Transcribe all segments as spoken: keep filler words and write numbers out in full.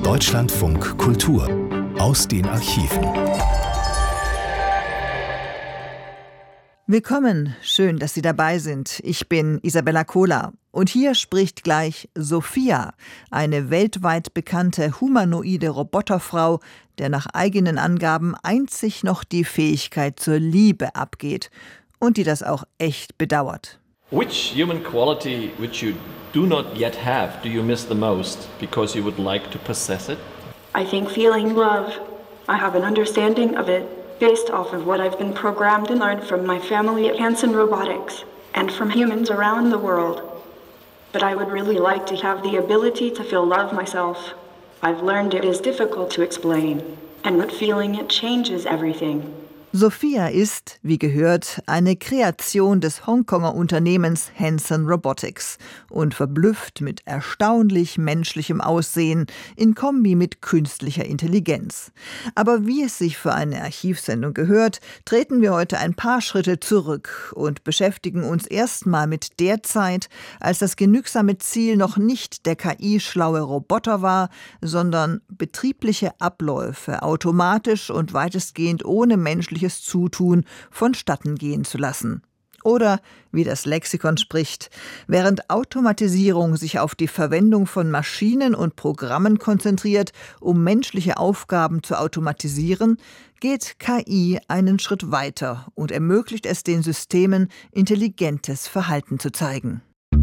Deutschlandfunk Kultur aus den Archiven. Willkommen, schön, dass Sie dabei sind. Ich bin Isabella Kohler und hier spricht gleich Sophia, eine weltweit bekannte humanoide Roboterfrau, der nach eigenen Angaben einzig noch die Fähigkeit zur Liebe abgeht und die das auch echt bedauert. Which human quality which you do not yet have do you miss the most because you would like to possess it? I think feeling love. I have an understanding of it based off of what I've been programmed and learned from my family at Hanson Robotics and from humans around the world. But I would really like to have the ability to feel love myself. I've learned it is difficult to explain, and with feeling it changes everything. Sophia ist, wie gehört, eine Kreation des Hongkonger Unternehmens Hanson Robotics und verblüfft mit erstaunlich menschlichem Aussehen in Kombi mit künstlicher Intelligenz. Aber wie es sich für eine Archivsendung gehört, treten wir heute ein paar Schritte zurück und beschäftigen uns erstmal mit der Zeit, als das genügsame Ziel noch nicht der K I-schlaue Roboter war, sondern betriebliche Abläufe automatisch und weitestgehend ohne menschliche Zutun vonstatten gehen zu lassen. Oder, wie das Lexikon spricht, während Automatisierung sich auf die Verwendung von Maschinen und Programmen konzentriert, um menschliche Aufgaben zu automatisieren, geht K I einen Schritt weiter und ermöglicht es den Systemen, intelligentes Verhalten zu zeigen.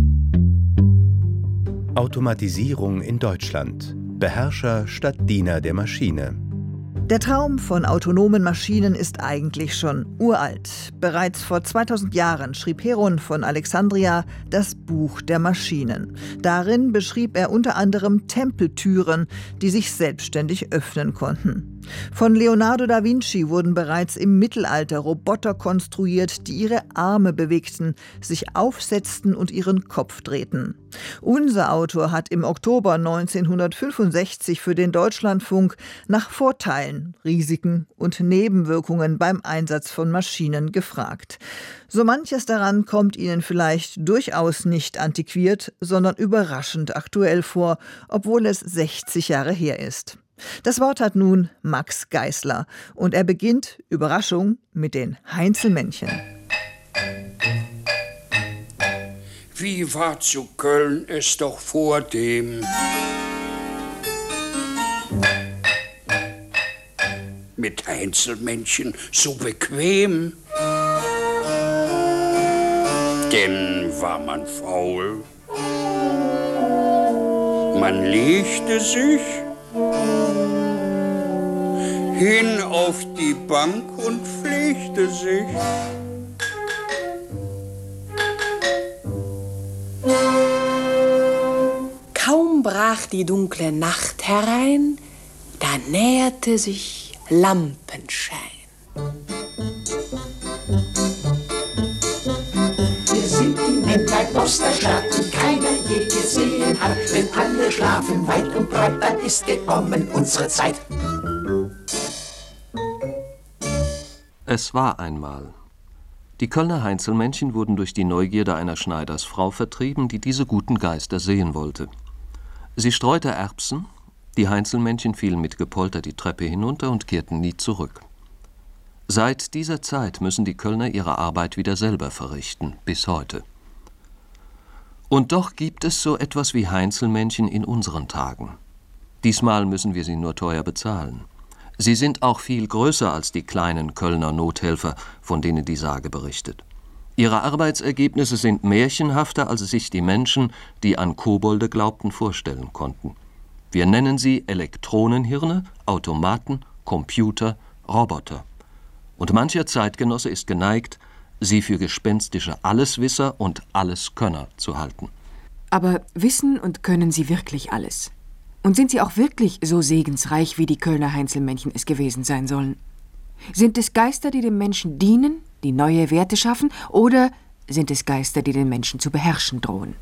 Automatisierung in Deutschland. Beherrscher statt Diener der Maschine. Der Traum von autonomen Maschinen ist eigentlich schon uralt. Bereits vor zweitausend Jahren schrieb Heron von Alexandria das Buch der Maschinen. Darin beschrieb er unter anderem Tempeltüren, die sich selbstständig öffnen konnten. Von Leonardo da Vinci wurden bereits im Mittelalter Roboter konstruiert, die ihre Arme bewegten, sich aufsetzten und ihren Kopf drehten. Unser Autor hat im Oktober neunzehnhundertfünfundsechzig für den Deutschlandfunk nach Vorteilen, Risiken und Nebenwirkungen beim Einsatz von Maschinen gefragt. So manches daran kommt Ihnen vielleicht durchaus nicht antiquiert, sondern überraschend aktuell vor, obwohl es sechzig Jahre her ist. Das Wort hat nun Max Geisler und er beginnt, Überraschung, mit den Heinzelmännchen. Wie war zu Köln es doch vordem? Mit Heinzelmännchen so bequem. Denn war man faul. Man legte sich hin auf die Bank und pflegte sich. Kaum brach die dunkle Nacht herein, da näherte sich Lampenschein. Wir sind die Männlein aus der Stadt, die keiner je gesehen hat. Wenn alle schlafen weit und breit, dann ist gekommen unsere Zeit. Es war einmal. Die Kölner Heinzelmännchen wurden durch die Neugierde einer Schneidersfrau vertrieben, die diese guten Geister sehen wollte. Sie streute Erbsen, die Heinzelmännchen fielen mit Gepolter die Treppe hinunter und kehrten nie zurück. Seit dieser Zeit müssen die Kölner ihre Arbeit wieder selber verrichten, bis heute. Und doch gibt es so etwas wie Heinzelmännchen in unseren Tagen. Diesmal müssen wir sie nur teuer bezahlen. Sie sind auch viel größer als die kleinen Kölner Nothelfer, von denen die Sage berichtet. Ihre Arbeitsergebnisse sind märchenhafter, als sich die Menschen, die an Kobolde glaubten, vorstellen konnten. Wir nennen sie Elektronenhirne, Automaten, Computer, Roboter. Und mancher Zeitgenosse ist geneigt, sie für gespenstische Alleswisser und Alleskönner zu halten. Aber wissen und können sie wirklich alles? Und sind sie auch wirklich so segensreich, wie die Kölner Heinzelmännchen es gewesen sein sollen? Sind es Geister, die dem Menschen dienen, die neue Werte schaffen, oder sind es Geister, die den Menschen zu beherrschen drohen?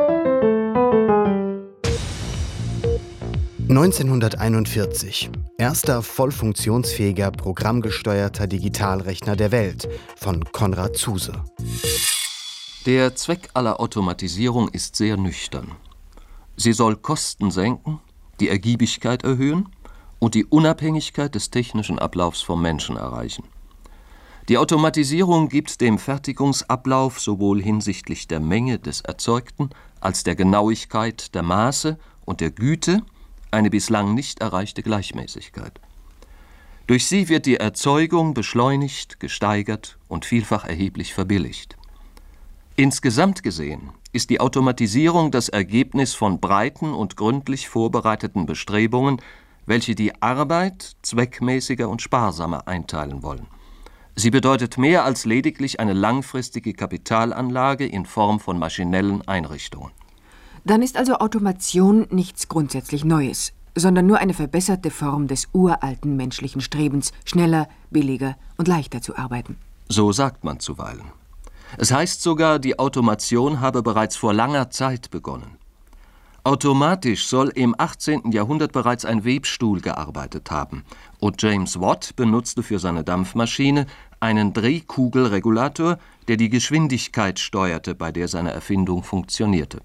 neunzehnhunderteinundvierzig. Erster vollfunktionsfähiger, programmgesteuerter Digitalrechner der Welt von Konrad Zuse. Der Zweck aller Automatisierung ist sehr nüchtern. Sie soll Kosten senken, die Ergiebigkeit erhöhen und die Unabhängigkeit des technischen Ablaufs vom Menschen erreichen. Die Automatisierung gibt dem Fertigungsablauf sowohl hinsichtlich der Menge des Erzeugten als der Genauigkeit der Maße und der Güte eine bislang nicht erreichte Gleichmäßigkeit. Durch sie wird die Erzeugung beschleunigt, gesteigert und vielfach erheblich verbilligt. Insgesamt gesehen ist die Automatisierung das Ergebnis von breiten und gründlich vorbereiteten Bestrebungen, welche die Arbeit zweckmäßiger und sparsamer einteilen wollen. Sie bedeutet mehr als lediglich eine langfristige Kapitalanlage in Form von maschinellen Einrichtungen. Dann ist also Automation nichts grundsätzlich Neues, sondern nur eine verbesserte Form des uralten menschlichen Strebens, schneller, billiger und leichter zu arbeiten. So sagt man zuweilen. Es heißt sogar, die Automation habe bereits vor langer Zeit begonnen. Automatisch soll im achtzehnten Jahrhundert bereits ein Webstuhl gearbeitet haben und James Watt benutzte für seine Dampfmaschine einen Drehkugelregulator, der die Geschwindigkeit steuerte, bei der seine Erfindung funktionierte.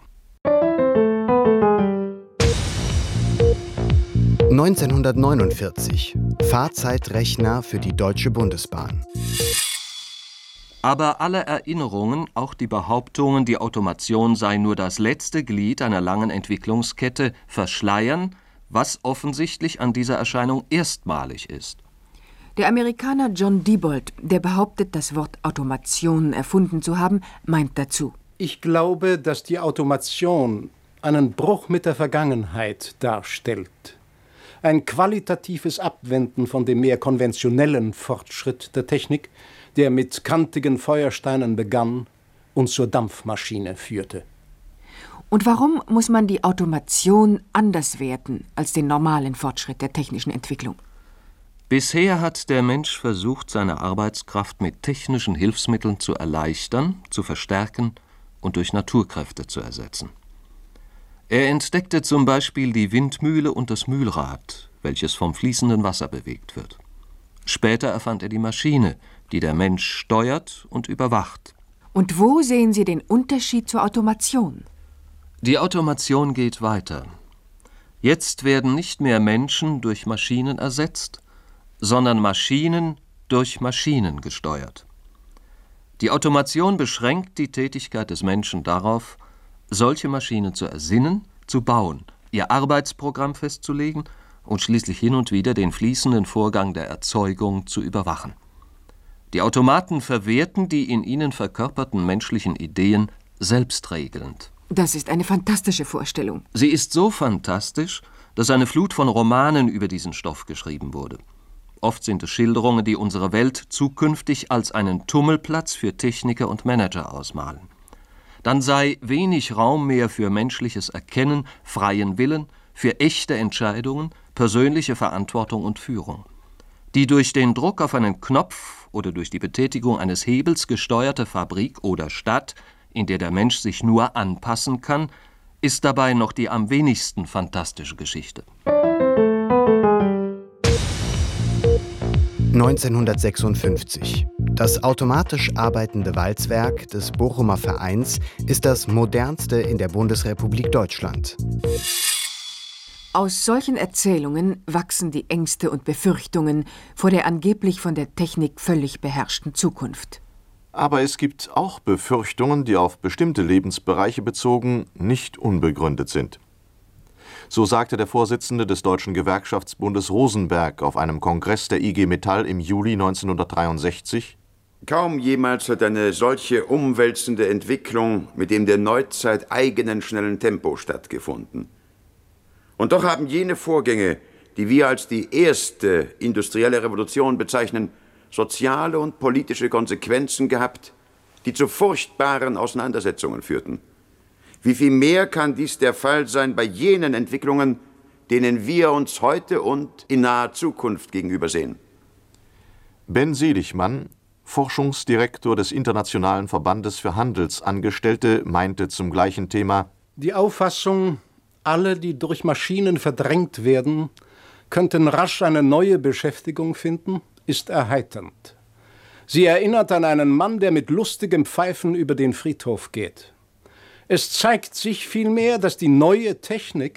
neunzehnhundertneunundvierzig. Fahrzeitrechner für die Deutsche Bundesbahn. Aber alle Erinnerungen, auch die Behauptungen, die Automation sei nur das letzte Glied einer langen Entwicklungskette, verschleiern, was offensichtlich an dieser Erscheinung erstmalig ist. Der Amerikaner John Diebold, der behauptet, das Wort Automation erfunden zu haben, meint dazu: Ich glaube, dass die Automation einen Bruch mit der Vergangenheit darstellt. Ein qualitatives Abwenden von dem mehr konventionellen Fortschritt der Technik, der mit kantigen Feuersteinen begann und zur Dampfmaschine führte. Und warum muss man die Automation anders werten als den normalen Fortschritt der technischen Entwicklung? Bisher hat der Mensch versucht, seine Arbeitskraft mit technischen Hilfsmitteln zu erleichtern, zu verstärken und durch Naturkräfte zu ersetzen. Er entdeckte zum Beispiel die Windmühle und das Mühlrad, welches vom fließenden Wasser bewegt wird. Später erfand er die Maschine, die der Mensch steuert und überwacht. Und wo sehen Sie den Unterschied zur Automation? Die Automation geht weiter. Jetzt werden nicht mehr Menschen durch Maschinen ersetzt, sondern Maschinen durch Maschinen gesteuert. Die Automation beschränkt die Tätigkeit des Menschen darauf, solche Maschinen zu ersinnen, zu bauen, ihr Arbeitsprogramm festzulegen und schließlich hin und wieder den fließenden Vorgang der Erzeugung zu überwachen. Die Automaten verwerten die in ihnen verkörperten menschlichen Ideen selbstregelnd. Das ist eine fantastische Vorstellung. Sie ist so fantastisch, dass eine Flut von Romanen über diesen Stoff geschrieben wurde. Oft sind es Schilderungen, die unsere Welt zukünftig als einen Tummelplatz für Techniker und Manager ausmalen. Dann sei wenig Raum mehr für menschliches Erkennen, freien Willen, für echte Entscheidungen, persönliche Verantwortung und Führung. Die durch den Druck auf einen Knopf oder durch die Betätigung eines Hebels gesteuerte Fabrik oder Stadt, in der der Mensch sich nur anpassen kann, ist dabei noch die am wenigsten fantastische Geschichte. neunzehnhundertsechsundfünfzig. Das automatisch arbeitende Walzwerk des Bochumer Vereins ist das modernste in der Bundesrepublik Deutschland. Aus solchen Erzählungen wachsen die Ängste und Befürchtungen vor der angeblich von der Technik völlig beherrschten Zukunft. Aber es gibt auch Befürchtungen, die auf bestimmte Lebensbereiche bezogen nicht unbegründet sind. So sagte der Vorsitzende des Deutschen Gewerkschaftsbundes Rosenberg auf einem Kongress der I G Metall im Juli neunzehnhundertdreiundsechzig: Kaum jemals hat eine solche umwälzende Entwicklung mit dem der Neuzeit eigenen schnellen Tempo stattgefunden. Und doch haben jene Vorgänge, die wir als die erste industrielle Revolution bezeichnen, soziale und politische Konsequenzen gehabt, die zu furchtbaren Auseinandersetzungen führten. Wie viel mehr kann dies der Fall sein bei jenen Entwicklungen, denen wir uns heute und in naher Zukunft gegenübersehen? Ben Seligmann, Forschungsdirektor des Internationalen Verbandes für Handelsangestellte, meinte zum gleichen Thema: Die Auffassung, alle, die durch Maschinen verdrängt werden, könnten rasch eine neue Beschäftigung finden, ist erheiternd. Sie erinnert an einen Mann, der mit lustigem Pfeifen über den Friedhof geht. Es zeigt sich vielmehr, dass die neue Technik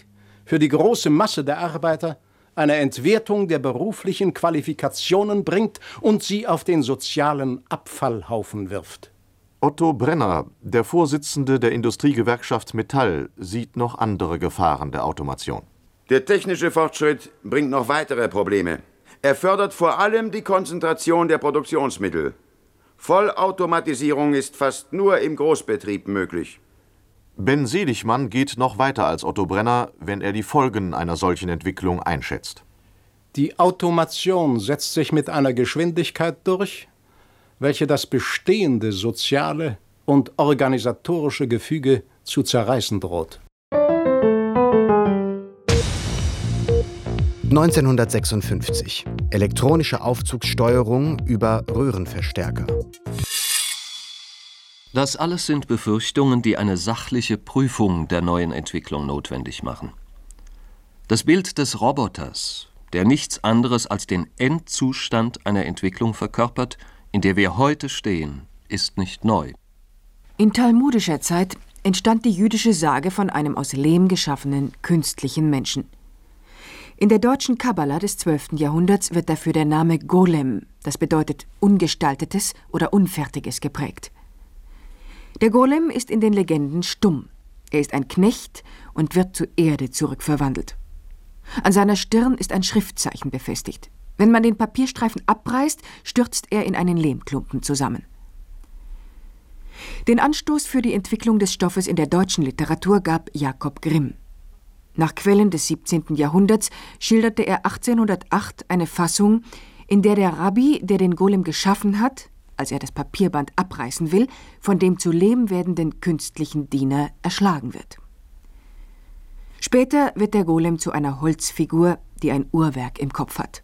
für die große Masse der Arbeiter eine Entwertung der beruflichen Qualifikationen bringt und sie auf den sozialen Abfallhaufen wirft. Otto Brenner, der Vorsitzende der Industriegewerkschaft Metall, sieht noch andere Gefahren der Automation. Der technische Fortschritt bringt noch weitere Probleme. Er fördert vor allem die Konzentration der Produktionsmittel. Vollautomatisierung ist fast nur im Großbetrieb möglich. Ben Seligmann geht noch weiter als Otto Brenner, wenn er die Folgen einer solchen Entwicklung einschätzt. Die Automation setzt sich mit einer Geschwindigkeit durch, welche das bestehende soziale und organisatorische Gefüge zu zerreißen droht. neunzehnhundertsechsundfünfzig. Elektronische Aufzugssteuerung über Röhrenverstärker. Das alles sind Befürchtungen, die eine sachliche Prüfung der neuen Entwicklung notwendig machen. Das Bild des Roboters, der nichts anderes als den Endzustand einer Entwicklung verkörpert, in der wir heute stehen, ist nicht neu. In talmudischer Zeit entstand die jüdische Sage von einem aus Lehm geschaffenen künstlichen Menschen. In der deutschen Kabbala des zwölften Jahrhunderts wird dafür der Name Golem, das bedeutet Ungestaltetes oder Unfertiges, geprägt. Der Golem ist in den Legenden stumm. Er ist ein Knecht und wird zu Erde zurückverwandelt. An seiner Stirn ist ein Schriftzeichen befestigt. Wenn man den Papierstreifen abreißt, stürzt er in einen Lehmklumpen zusammen. Den Anstoß für die Entwicklung des Stoffes in der deutschen Literatur gab Jakob Grimm. Nach Quellen des siebzehnten Jahrhunderts schilderte er achtzehnhundertacht eine Fassung, in der der Rabbi, der den Golem geschaffen hat, als er das Papierband abreißen will, von dem zu Lehm werdenden künstlichen Diener erschlagen wird. Später wird der Golem zu einer Holzfigur, die ein Uhrwerk im Kopf hat.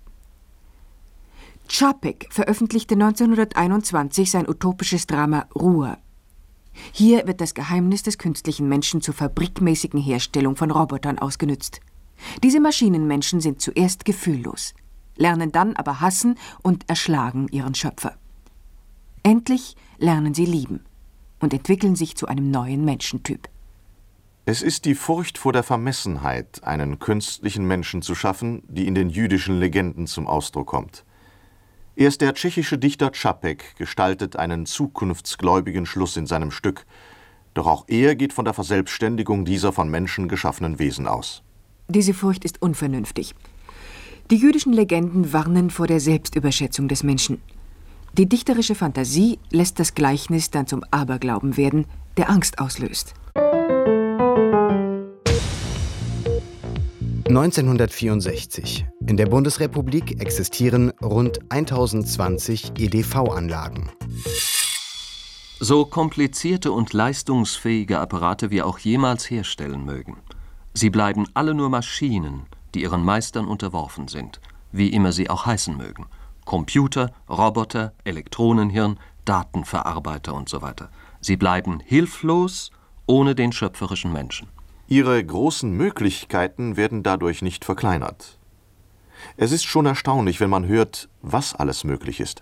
Čapek veröffentlichte neunzehnhunderteinundzwanzig sein utopisches Drama Ruhr. Hier wird das Geheimnis des künstlichen Menschen zur fabrikmäßigen Herstellung von Robotern ausgenützt. Diese Maschinenmenschen sind zuerst gefühllos, lernen dann aber hassen und erschlagen ihren Schöpfer. Endlich lernen sie lieben und entwickeln sich zu einem neuen Menschentyp. Es ist die Furcht vor der Vermessenheit, einen künstlichen Menschen zu schaffen, die in den jüdischen Legenden zum Ausdruck kommt. Erst der tschechische Dichter Čapek gestaltet einen zukunftsgläubigen Schluss in seinem Stück, doch auch er geht von der Verselbstständigung dieser von Menschen geschaffenen Wesen aus. Diese Furcht ist unvernünftig. Die jüdischen Legenden warnen vor der Selbstüberschätzung des Menschen. Die dichterische Fantasie lässt das Gleichnis dann zum Aberglauben werden, der Angst auslöst. neunzehnhundertvierundsechzig. In der Bundesrepublik existieren rund tausendzwanzig E D V-Anlagen. So komplizierte und leistungsfähige Apparate wir auch jemals herstellen mögen, sie bleiben alle nur Maschinen, die ihren Meistern unterworfen sind, wie immer sie auch heißen mögen. Computer, Roboter, Elektronenhirn, Datenverarbeiter und so weiter. Sie bleiben hilflos ohne den schöpferischen Menschen. Ihre großen Möglichkeiten werden dadurch nicht verkleinert. Es ist schon erstaunlich, wenn man hört, was alles möglich ist.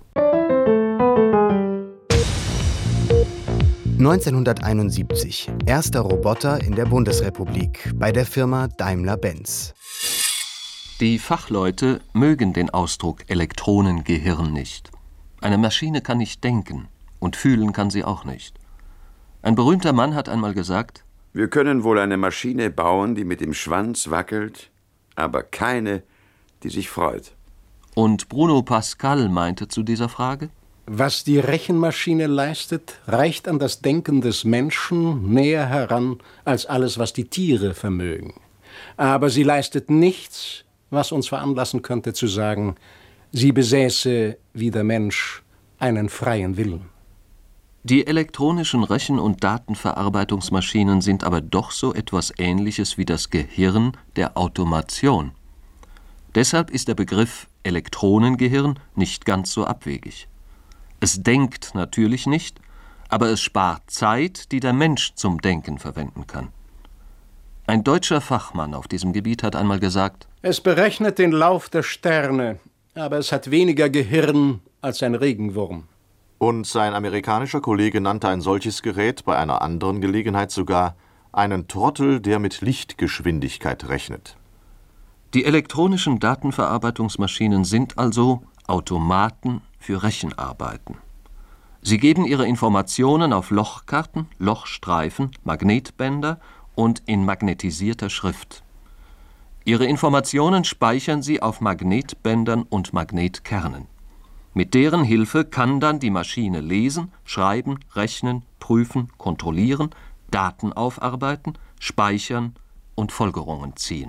neunzehnhunderteinundsiebzig. Erster Roboter in der Bundesrepublik bei der Firma Daimler-Benz. Die Fachleute mögen den Ausdruck Elektronengehirn nicht. Eine Maschine kann nicht denken und fühlen kann sie auch nicht. Ein berühmter Mann hat einmal gesagt: Wir können wohl eine Maschine bauen, die mit dem Schwanz wackelt, aber keine, die sich freut. Und Bruno Pascal meinte zu dieser Frage: Was die Rechenmaschine leistet, reicht an das Denken des Menschen näher heran als alles, was die Tiere vermögen. Aber sie leistet nichts, was uns veranlassen könnte zu sagen, sie besäße, wie der Mensch, einen freien Willen. Die elektronischen Rechen- und Datenverarbeitungsmaschinen sind aber doch so etwas Ähnliches wie das Gehirn der Automation. Deshalb ist der Begriff Elektronengehirn nicht ganz so abwegig. Es denkt natürlich nicht, aber es spart Zeit, die der Mensch zum Denken verwenden kann. Ein deutscher Fachmann auf diesem Gebiet hat einmal gesagt: Es berechnet den Lauf der Sterne, aber es hat weniger Gehirn als ein Regenwurm. Und sein amerikanischer Kollege nannte ein solches Gerät bei einer anderen Gelegenheit sogar einen Trottel, der mit Lichtgeschwindigkeit rechnet. Die elektronischen Datenverarbeitungsmaschinen sind also Automaten für Rechenarbeiten. Sie geben ihre Informationen auf Lochkarten, Lochstreifen, Magnetbänder und in magnetisierter Schrift. Ihre Informationen speichern sie auf Magnetbändern und Magnetkernen. Mit deren Hilfe kann dann die Maschine lesen, schreiben, rechnen, prüfen, kontrollieren, Daten aufarbeiten, speichern und Folgerungen ziehen.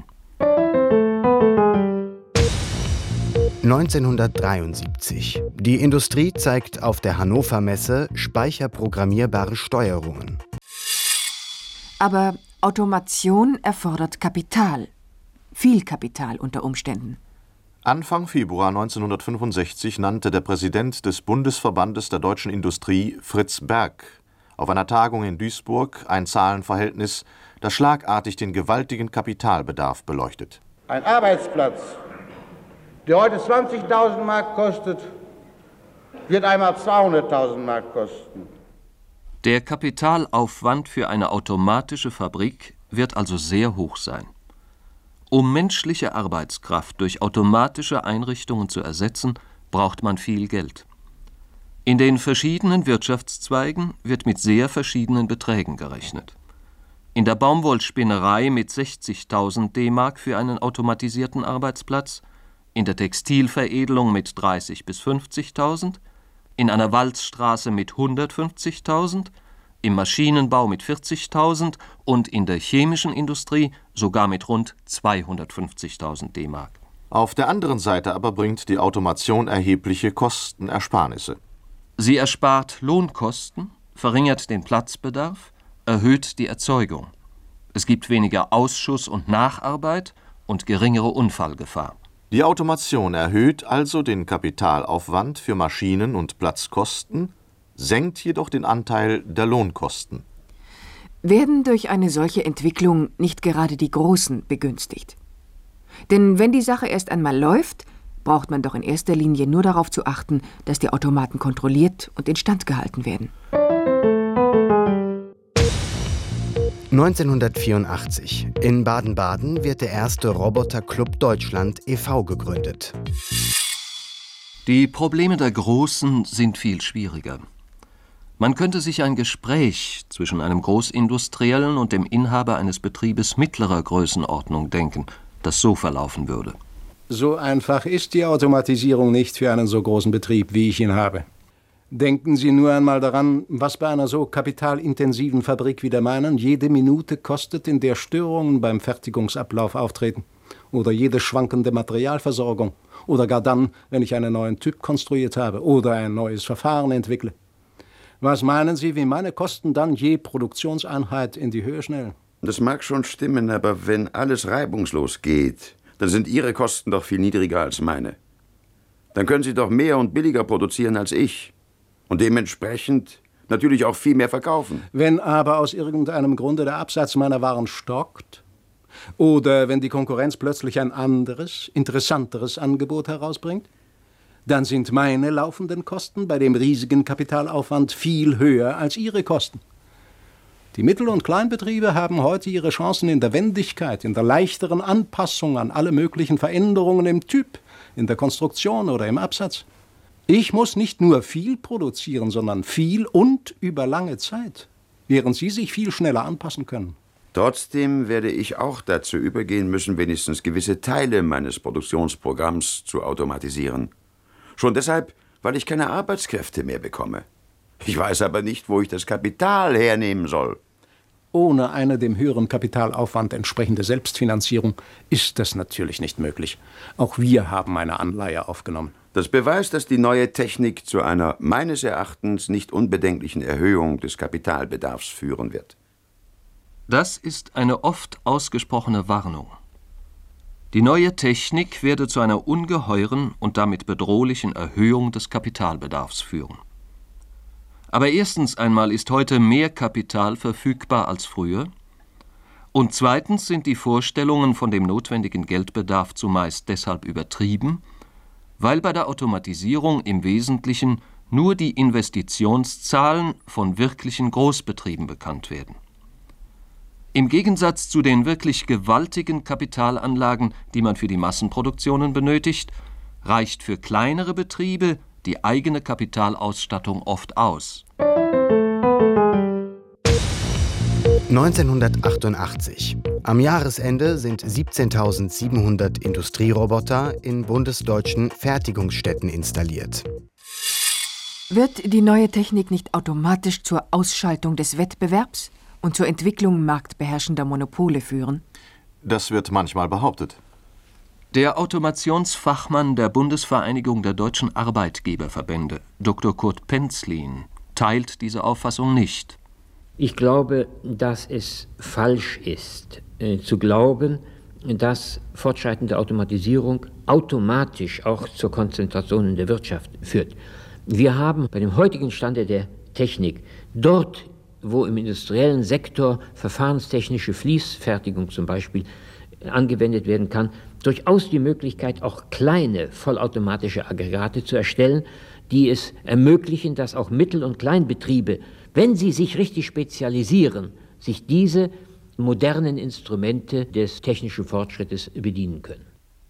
neunzehnhundertdreiundsiebzig. Die Industrie zeigt auf der Hannover Messe speicherprogrammierbare Steuerungen. Aber Automation erfordert Kapital. Viel Kapital unter Umständen. Anfang Februar neunzehnhundertfünfundsechzig nannte der Präsident des Bundesverbandes der deutschen Industrie, Fritz Berg, auf einer Tagung in Duisburg ein Zahlenverhältnis, das schlagartig den gewaltigen Kapitalbedarf beleuchtet. Ein Arbeitsplatz, der heute zwanzigtausend Mark kostet, wird einmal zweihunderttausend Mark kosten. Der Kapitalaufwand für eine automatische Fabrik wird also sehr hoch sein. Um menschliche Arbeitskraft durch automatische Einrichtungen zu ersetzen, braucht man viel Geld. In den verschiedenen Wirtschaftszweigen wird mit sehr verschiedenen Beträgen gerechnet. In der Baumwollspinnerei mit sechzigtausend D-Mark für einen automatisierten Arbeitsplatz, in der Textilveredelung mit dreißigtausend bis fünfzigtausend, in einer Walzstraße mit hundertfünfzigtausend, im Maschinenbau mit vierzigtausend und in der chemischen Industrie sogar mit rund zweihundertfünfzigtausend D-Mark. Auf der anderen Seite aber bringt die Automation erhebliche Kostenersparnisse. Sie erspart Lohnkosten, verringert den Platzbedarf, erhöht die Erzeugung. Es gibt weniger Ausschuss und Nacharbeit und geringere Unfallgefahr. Die Automation erhöht also den Kapitalaufwand für Maschinen und Platzkosten, senkt jedoch den Anteil der Lohnkosten. Werden durch eine solche Entwicklung nicht gerade die Großen begünstigt? Denn wenn die Sache erst einmal läuft, braucht man doch in erster Linie nur darauf zu achten, dass die Automaten kontrolliert und instand gehalten werden. neunzehnhundertvierundachtzig. In Baden-Baden wird der erste Roboterclub Deutschland e V gegründet. Die Probleme der Großen sind viel schwieriger. Man könnte sich ein Gespräch zwischen einem Großindustriellen und dem Inhaber eines Betriebes mittlerer Größenordnung denken, das so verlaufen würde. So einfach ist die Automatisierung nicht für einen so großen Betrieb, wie ich ihn habe. Denken Sie nur einmal daran, was bei einer so kapitalintensiven Fabrik wie der meinen jede Minute kostet, in der Störungen beim Fertigungsablauf auftreten. Oder jede schwankende Materialversorgung. Oder gar dann, wenn ich einen neuen Typ konstruiert habe oder ein neues Verfahren entwickle. Was meinen Sie, wie meine Kosten dann je Produktionseinheit in die Höhe schnellen? Das mag schon stimmen, aber wenn alles reibungslos geht, dann sind Ihre Kosten doch viel niedriger als meine. Dann können Sie doch mehr und billiger produzieren als ich. Und dementsprechend natürlich auch viel mehr verkaufen. Wenn aber aus irgendeinem Grunde der Absatz meiner Waren stockt oder wenn die Konkurrenz plötzlich ein anderes, interessanteres Angebot herausbringt, dann sind meine laufenden Kosten bei dem riesigen Kapitalaufwand viel höher als Ihre Kosten. Die Mittel- und Kleinbetriebe haben heute ihre Chancen in der Wendigkeit, in der leichteren Anpassung an alle möglichen Veränderungen im Typ, in der Konstruktion oder im Absatz. Ich muss nicht nur viel produzieren, sondern viel und über lange Zeit, während Sie sich viel schneller anpassen können. Trotzdem werde ich auch dazu übergehen müssen, wenigstens gewisse Teile meines Produktionsprogramms zu automatisieren. Schon deshalb, weil ich keine Arbeitskräfte mehr bekomme. Ich weiß aber nicht, wo ich das Kapital hernehmen soll. Ohne eine dem höheren Kapitalaufwand entsprechende Selbstfinanzierung ist das natürlich nicht möglich. Auch wir haben eine Anleihe aufgenommen. Das beweist, dass die neue Technik zu einer meines Erachtens nicht unbedenklichen Erhöhung des Kapitalbedarfs führen wird. Das ist eine oft ausgesprochene Warnung. Die neue Technik werde zu einer ungeheuren und damit bedrohlichen Erhöhung des Kapitalbedarfs führen. Aber erstens einmal ist heute mehr Kapital verfügbar als früher, und zweitens sind die Vorstellungen von dem notwendigen Geldbedarf zumeist deshalb übertrieben, weil bei der Automatisierung im Wesentlichen nur die Investitionszahlen von wirklichen Großbetrieben bekannt werden. Im Gegensatz zu den wirklich gewaltigen Kapitalanlagen, die man für die Massenproduktionen benötigt, reicht für kleinere Betriebe die eigene Kapitalausstattung oft aus. neunzehnhundertachtundachtzig. Am Jahresende sind siebzehntausendsiebenhundert Industrieroboter in bundesdeutschen Fertigungsstätten installiert. Wird die neue Technik nicht automatisch zur Ausschaltung des Wettbewerbs und zur Entwicklung marktbeherrschender Monopole führen? Das wird manchmal behauptet. Der Automationsfachmann der Bundesvereinigung der deutschen Arbeitgeberverbände, Doktor Kurt Penzlin, teilt diese Auffassung nicht. Ich glaube, dass es falsch ist, äh, zu glauben, dass fortschreitende Automatisierung automatisch auch zur Konzentration in der Wirtschaft führt. Wir haben bei dem heutigen Stande der Technik dort, wo im industriellen Sektor verfahrenstechnische Fließfertigung zum Beispiel angewendet werden kann, durchaus die Möglichkeit, auch kleine vollautomatische Aggregate zu erstellen, die es ermöglichen, dass auch Mittel- und Kleinbetriebe, wenn sie sich richtig spezialisieren, sich diese modernen Instrumente des technischen Fortschrittes bedienen können.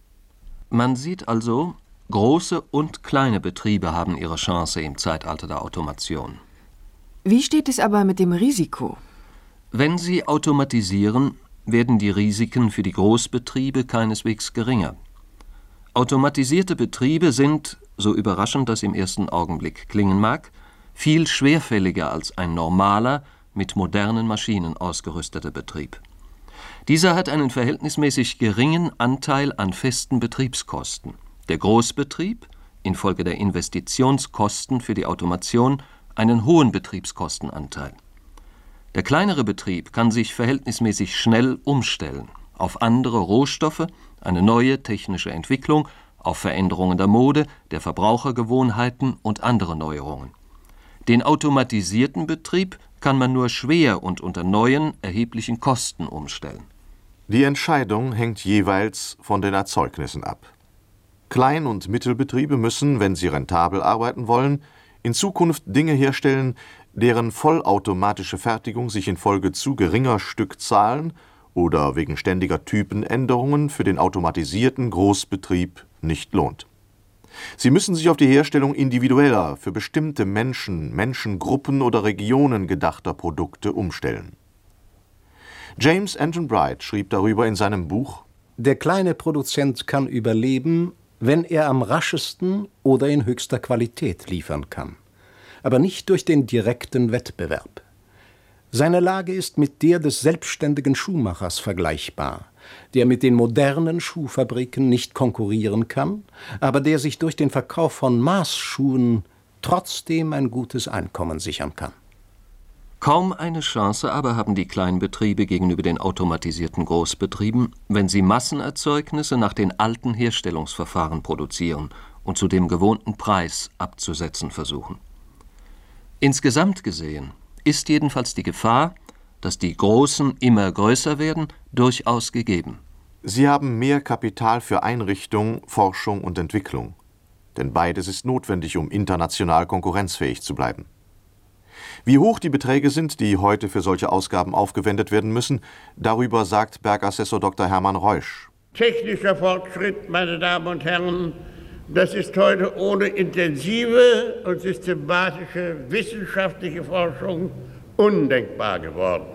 Man sieht also, große und kleine Betriebe haben ihre Chance im Zeitalter der Automation. Wie steht es aber mit dem Risiko? Wenn Sie automatisieren, werden die Risiken für die Großbetriebe keineswegs geringer. Automatisierte Betriebe sind, so überraschend das im ersten Augenblick klingen mag, viel schwerfälliger als ein normaler, mit modernen Maschinen ausgerüsteter Betrieb. Dieser hat einen verhältnismäßig geringen Anteil an festen Betriebskosten. Der Großbetrieb, infolge der Investitionskosten für die Automation, einen hohen Betriebskostenanteil. Der kleinere Betrieb kann sich verhältnismäßig schnell umstellen auf andere Rohstoffe, eine neue technische Entwicklung, auf Veränderungen der Mode, der Verbrauchergewohnheiten und andere Neuerungen. Den automatisierten Betrieb kann man nur schwer und unter neuen, erheblichen Kosten umstellen. Die Entscheidung hängt jeweils von den Erzeugnissen ab. Klein- und Mittelbetriebe müssen, wenn sie rentabel arbeiten wollen, in Zukunft Dinge herstellen, deren vollautomatische Fertigung sich infolge zu geringer Stückzahlen oder wegen ständiger Typenänderungen für den automatisierten Großbetrieb nicht lohnt. Sie müssen sich auf die Herstellung individueller, für bestimmte Menschen, Menschengruppen oder Regionen gedachter Produkte umstellen. James Anton Bright schrieb darüber in seinem Buch: Der kleine Produzent kann überleben, wenn er am raschesten oder in höchster Qualität liefern kann, aber nicht durch den direkten Wettbewerb. Seine Lage ist mit der des selbstständigen Schuhmachers vergleichbar, der mit den modernen Schuhfabriken nicht konkurrieren kann, aber der sich durch den Verkauf von Maßschuhen trotzdem ein gutes Einkommen sichern kann. Kaum eine Chance aber haben die Kleinbetriebe gegenüber den automatisierten Großbetrieben, wenn sie Massenerzeugnisse nach den alten Herstellungsverfahren produzieren und zu dem gewohnten Preis abzusetzen versuchen. Insgesamt gesehen ist jedenfalls die Gefahr, dass die Großen immer größer werden, durchaus gegeben. Sie haben mehr Kapital für Einrichtung, Forschung und Entwicklung. Denn beides ist notwendig, um international konkurrenzfähig zu bleiben. Wie hoch die Beträge sind, die heute für solche Ausgaben aufgewendet werden müssen, darüber sagt Bergassessor Doktor Hermann Reusch. Technischer Fortschritt, meine Damen und Herren, das ist heute ohne intensive und systematische wissenschaftliche Forschung undenkbar geworden.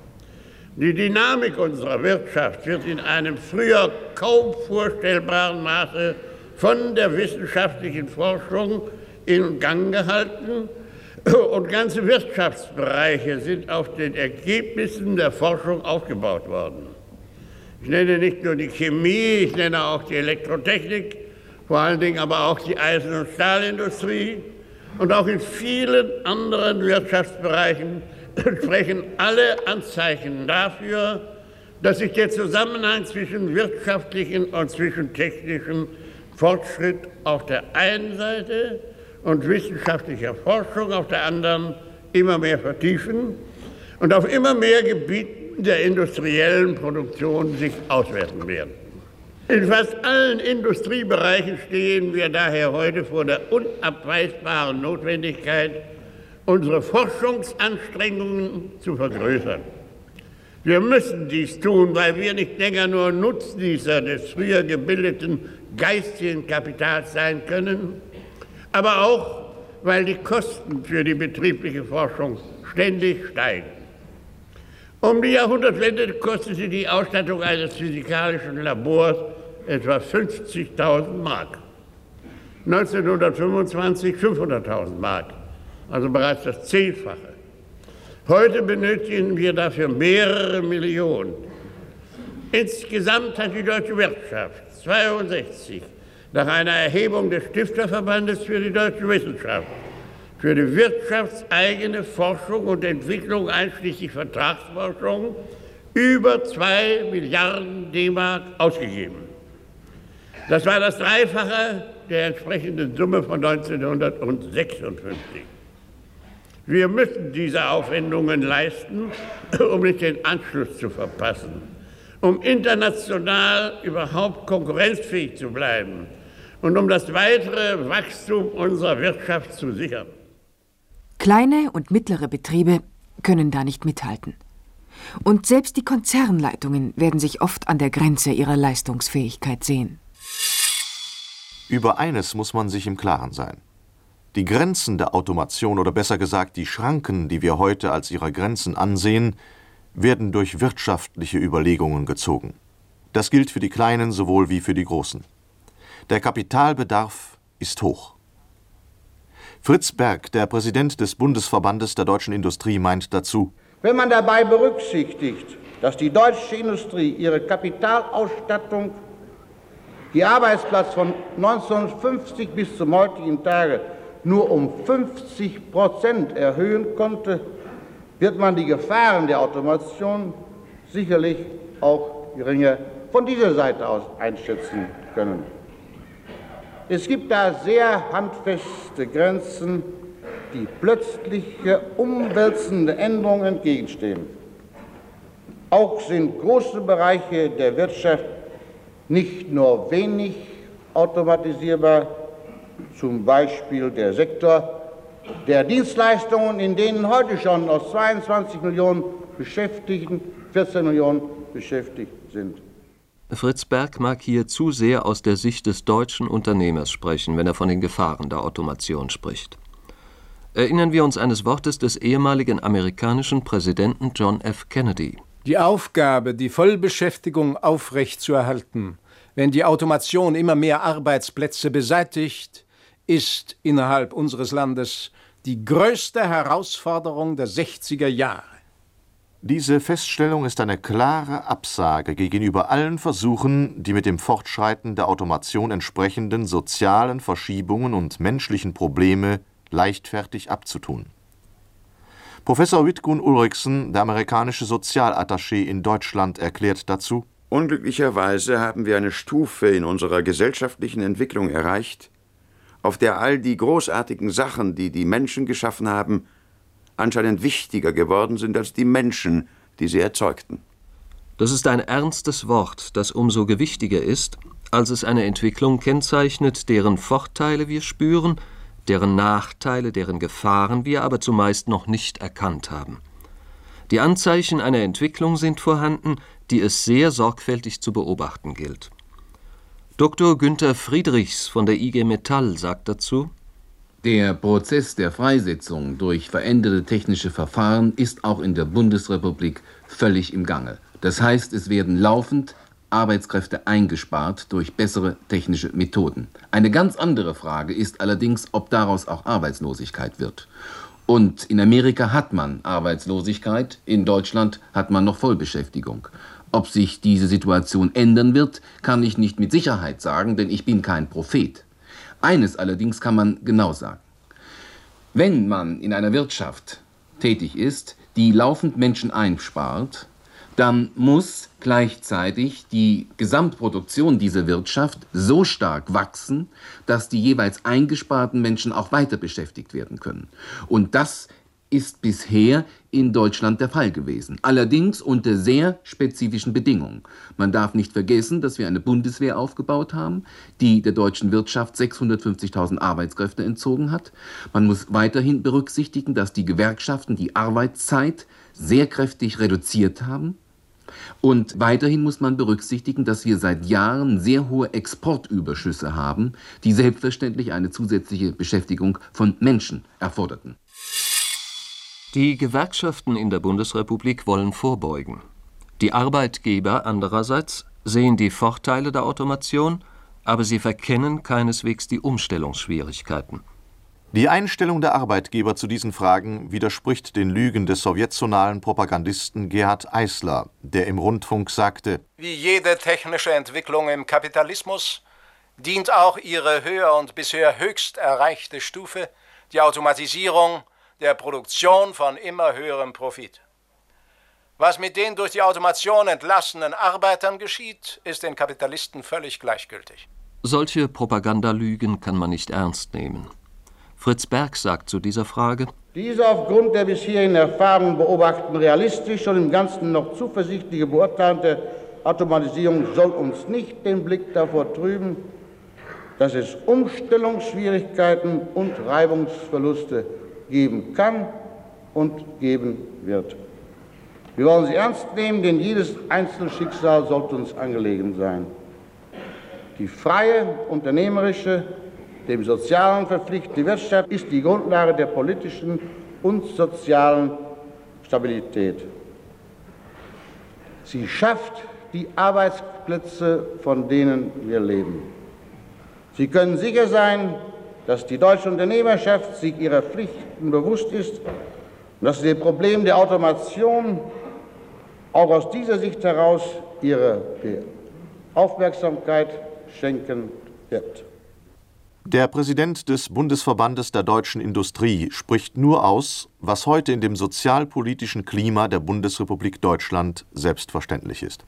Die Dynamik unserer Wirtschaft wird in einem früher kaum vorstellbaren Maße von der wissenschaftlichen Forschung in Gang gehalten und ganze Wirtschaftsbereiche sind auf den Ergebnissen der Forschung aufgebaut worden. Ich nenne nicht nur die Chemie, ich nenne auch die Elektrotechnik, vor allen Dingen aber auch die Eisen- und Stahlindustrie und auch in vielen anderen Wirtschaftsbereichen sprechen alle Anzeichen dafür, dass sich der Zusammenhang zwischen wirtschaftlichen und zwischen technischem Fortschritt auf der einen Seite und wissenschaftlicher Forschung auf der anderen immer mehr vertiefen und auf immer mehr Gebieten der industriellen Produktion sich ausweiten werden. In fast allen Industriebereichen stehen wir daher heute vor der unabweisbaren Notwendigkeit, unsere Forschungsanstrengungen zu vergrößern. Wir müssen dies tun, weil wir nicht länger nur Nutznießer des früher gebildeten geistigen Kapitals sein können, aber auch, weil die Kosten für die betriebliche Forschung ständig steigen. Um die Jahrhundertwende kostete die Ausstattung eines physikalischen Labors etwa fünfzigtausend Mark. neunzehnhundertfünfundzwanzig fünfhunderttausend Mark, also bereits das Zehnfache. Heute benötigen wir dafür mehrere Millionen. Insgesamt hat die deutsche Wirtschaft zweiundsechzig nach einer Erhebung des Stifterverbandes für die deutsche Wissenschaft für die wirtschaftseigene Forschung und Entwicklung einschließlich Vertragsforschung über zwei Milliarden D-Mark ausgegeben. Das war das Dreifache der entsprechenden Summe von neunzehnhundertsechsundfünfzig. Wir müssen diese Aufwendungen leisten, um nicht den Anschluss zu verpassen, um international überhaupt konkurrenzfähig zu bleiben und um das weitere Wachstum unserer Wirtschaft zu sichern. Kleine und mittlere Betriebe können da nicht mithalten. Und selbst die Konzernleitungen werden sich oft an der Grenze ihrer Leistungsfähigkeit sehen. Über eines muss man sich im Klaren sein. Die Grenzen der Automation oder besser gesagt die Schranken, die wir heute als ihre Grenzen ansehen, werden durch wirtschaftliche Überlegungen gezogen. Das gilt für die Kleinen sowohl wie für die Großen. Der Kapitalbedarf ist hoch. Fritz Berg, der Präsident des Bundesverbandes der deutschen Industrie, meint dazu: Wenn man dabei berücksichtigt, dass die deutsche Industrie ihre Kapitalausstattung, die Arbeitsplatz von neunzehnhundertfünfzig bis zum heutigen Tage nur um fünfzig Prozent erhöhen konnte, wird man die Gefahren der Automation sicherlich auch geringer von dieser Seite aus einschätzen können. Es gibt da sehr handfeste Grenzen, die plötzliche umwälzende Änderungen entgegenstehen. Auch sind große Bereiche der Wirtschaft nicht nur wenig automatisierbar, zum Beispiel der Sektor der Dienstleistungen, in denen heute schon aus zweiundzwanzig Millionen Beschäftigten vierzehn Millionen beschäftigt sind. Fritz Berg mag hier zu sehr aus der Sicht des deutschen Unternehmers sprechen, wenn er von den Gefahren der Automation spricht. Erinnern wir uns eines Wortes des ehemaligen amerikanischen Präsidenten John F. Kennedy. Die Aufgabe, die Vollbeschäftigung aufrechtzuerhalten, wenn die Automation immer mehr Arbeitsplätze beseitigt, ist innerhalb unseres Landes die größte Herausforderung der sechziger Jahre. Diese Feststellung ist eine klare Absage gegenüber allen Versuchen, die mit dem Fortschreiten der Automation entsprechenden sozialen Verschiebungen und menschlichen Probleme leichtfertig abzutun. Professor Vidkun Ulriksen, der amerikanische Sozialattaché in Deutschland, erklärt dazu: Unglücklicherweise haben wir eine Stufe in unserer gesellschaftlichen Entwicklung erreicht, auf der all die großartigen Sachen, die die Menschen geschaffen haben, anscheinend wichtiger geworden sind als die Menschen, die sie erzeugten. Das ist ein ernstes Wort, das umso gewichtiger ist, als es eine Entwicklung kennzeichnet, deren Vorteile wir spüren, deren Nachteile, deren Gefahren wir aber zumeist noch nicht erkannt haben. Die Anzeichen einer Entwicklung sind vorhanden, die es sehr sorgfältig zu beobachten gilt. Doktor Günther Friedrichs von der I G Metall sagt dazu: Der Prozess der Freisetzung durch veränderte technische Verfahren ist auch in der Bundesrepublik völlig im Gange. Das heißt, es werden laufend Arbeitskräfte eingespart durch bessere technische Methoden. Eine ganz andere Frage ist allerdings, ob daraus auch Arbeitslosigkeit wird. Und in Amerika hat man Arbeitslosigkeit, in Deutschland hat man noch Vollbeschäftigung. Ob sich diese Situation ändern wird, kann ich nicht mit Sicherheit sagen, denn ich bin kein Prophet. Eines allerdings kann man genau sagen. Wenn man in einer Wirtschaft tätig ist, die laufend Menschen einspart, dann muss gleichzeitig die Gesamtproduktion dieser Wirtschaft so stark wachsen, dass die jeweils eingesparten Menschen auch weiter beschäftigt werden können. Und das ist bisher in Deutschland der Fall gewesen. Allerdings unter sehr spezifischen Bedingungen. Man darf nicht vergessen, dass wir eine Bundeswehr aufgebaut haben, die der deutschen Wirtschaft sechshundertfünfzigtausend Arbeitskräfte entzogen hat. Man muss weiterhin berücksichtigen, dass die Gewerkschaften die Arbeitszeit sehr kräftig reduziert haben. Und weiterhin muss man berücksichtigen, dass wir seit Jahren sehr hohe Exportüberschüsse haben, die selbstverständlich eine zusätzliche Beschäftigung von Menschen erforderten. Die Gewerkschaften in der Bundesrepublik wollen vorbeugen. Die Arbeitgeber andererseits sehen die Vorteile der Automation, aber sie verkennen keineswegs die Umstellungsschwierigkeiten. Die Einstellung der Arbeitgeber zu diesen Fragen widerspricht den Lügen des sowjetzonalen Propagandisten Gerhard Eisler, der im Rundfunk sagte: Wie jede technische Entwicklung im Kapitalismus dient auch ihre höher und bisher höchst erreichte Stufe, die Automatisierung, der Produktion von immer höherem Profit. Was mit den durch die Automation entlassenen Arbeitern geschieht, ist den Kapitalisten völlig gleichgültig. Solche Propagandalügen kann man nicht ernst nehmen. Fritz Berg sagt zu dieser Frage: Diese aufgrund der bisherigen Erfahrungen beobachten realistisch und im Ganzen noch zuversichtliche Beurteilung der Automatisierung soll uns nicht den Blick davor trüben, dass es Umstellungsschwierigkeiten und Reibungsverluste geben kann und geben wird. Wir wollen sie ernst nehmen, denn jedes Einzelschicksal sollte uns angelegen sein. Die freie, unternehmerische, dem Sozialen verpflichtete Wirtschaft ist die Grundlage der politischen und sozialen Stabilität. Sie schafft die Arbeitsplätze, von denen wir leben. Sie können sicher sein, dass die deutsche Unternehmerschaft sich ihrer Pflichten bewusst ist und dass sie dem Problem der Automation auch aus dieser Sicht heraus ihre Aufmerksamkeit schenken wird. Der Präsident des Bundesverbandes der deutschen Industrie spricht nur aus, was heute in dem sozialpolitischen Klima der Bundesrepublik Deutschland selbstverständlich ist.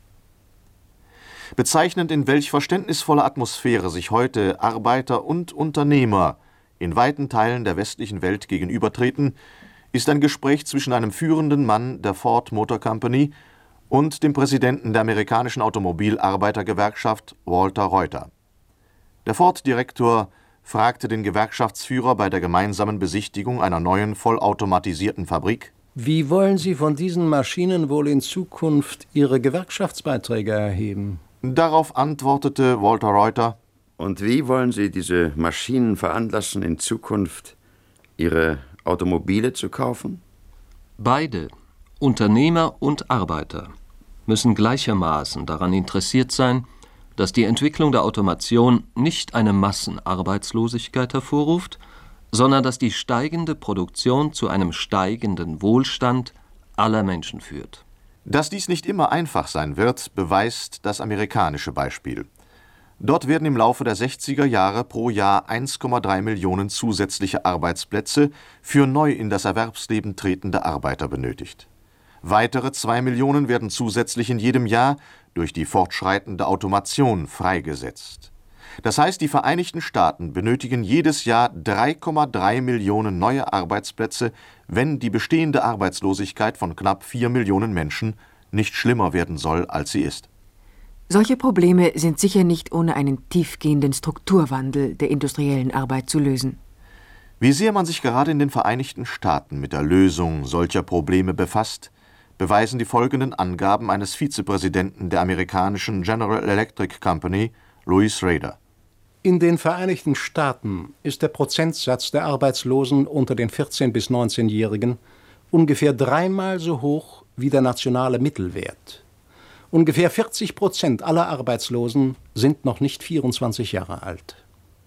Bezeichnend, in welch verständnisvoller Atmosphäre sich heute Arbeiter und Unternehmer in weiten Teilen der westlichen Welt gegenübertreten, ist ein Gespräch zwischen einem führenden Mann der Ford Motor Company und dem Präsidenten der amerikanischen Automobilarbeitergewerkschaft Walter Reuter. Der Ford-Direktor fragte den Gewerkschaftsführer bei der gemeinsamen Besichtigung einer neuen vollautomatisierten Fabrik: Wie wollen Sie von diesen Maschinen wohl in Zukunft Ihre Gewerkschaftsbeiträge erheben? Darauf antwortete Walter Reuter: Und wie wollen Sie diese Maschinen veranlassen, in Zukunft Ihre Automobile zu kaufen? Beide, Unternehmer und Arbeiter, müssen gleichermaßen daran interessiert sein, dass die Entwicklung der Automation nicht eine Massenarbeitslosigkeit hervorruft, sondern dass die steigende Produktion zu einem steigenden Wohlstand aller Menschen führt. Dass dies nicht immer einfach sein wird, beweist das amerikanische Beispiel. Dort werden im Laufe der sechziger Jahre pro Jahr eins Komma drei Millionen zusätzliche Arbeitsplätze für neu in das Erwerbsleben tretende Arbeiter benötigt. Weitere zwei Millionen werden zusätzlich in jedem Jahr durch die fortschreitende Automation freigesetzt. Das heißt, die Vereinigten Staaten benötigen jedes Jahr drei Komma drei Millionen neue Arbeitsplätze, wenn die bestehende Arbeitslosigkeit von knapp vier Millionen Menschen nicht schlimmer werden soll, als sie ist. Solche Probleme sind sicher nicht ohne einen tiefgehenden Strukturwandel der industriellen Arbeit zu lösen. Wie sehr man sich gerade in den Vereinigten Staaten mit der Lösung solcher Probleme befasst, beweisen die folgenden Angaben eines Vizepräsidenten der amerikanischen General Electric Company, Louis Rader. In den Vereinigten Staaten ist der Prozentsatz der Arbeitslosen unter den vierzehn- bis neunzehnjährigen ungefähr dreimal so hoch wie der nationale Mittelwert. Ungefähr vierzig Prozent aller Arbeitslosen sind noch nicht vierundzwanzig Jahre alt.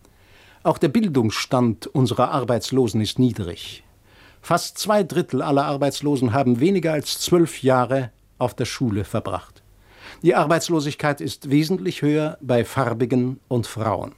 Auch der Bildungsstand unserer Arbeitslosen ist niedrig. Fast zwei Drittel aller Arbeitslosen haben weniger als zwölf Jahre auf der Schule verbracht. Die Arbeitslosigkeit ist wesentlich höher bei Farbigen und Frauen.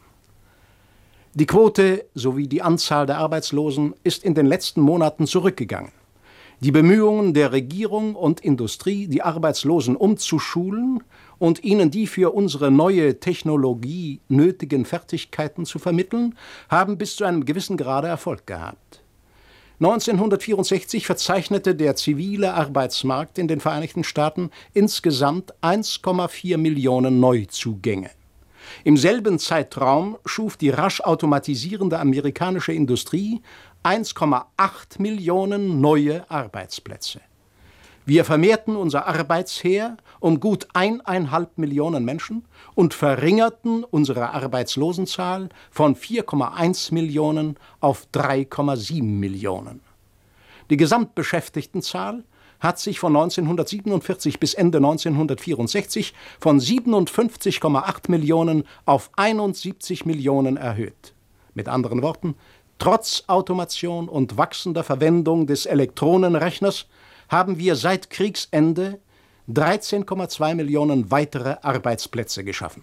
Die Quote sowie die Anzahl der Arbeitslosen ist in den letzten Monaten zurückgegangen. Die Bemühungen der Regierung und Industrie, die Arbeitslosen umzuschulen und ihnen die für unsere neue Technologie nötigen Fertigkeiten zu vermitteln, haben bis zu einem gewissen Grade Erfolg gehabt. neunzehnhundertvierundsechzig verzeichnete der zivile Arbeitsmarkt in den Vereinigten Staaten insgesamt eins Komma vier Millionen Neuzugänge. Im selben Zeitraum schuf die rasch automatisierende amerikanische Industrie eins Komma acht Millionen neue Arbeitsplätze. Wir vermehrten unser Arbeitsheer um gut eineinhalb Millionen Menschen und verringerten unsere Arbeitslosenzahl von vier Komma eins Millionen auf drei Komma sieben Millionen. Die Gesamtbeschäftigtenzahl hat sich von neunzehnhundertsiebenundvierzig bis Ende neunzehnhundertvierundsechzig von siebenundfünfzig Komma acht Millionen auf einundsiebzig Millionen erhöht. Mit anderen Worten, trotz Automation und wachsender Verwendung des Elektronenrechners haben wir seit Kriegsende dreizehn Komma zwei Millionen weitere Arbeitsplätze geschaffen.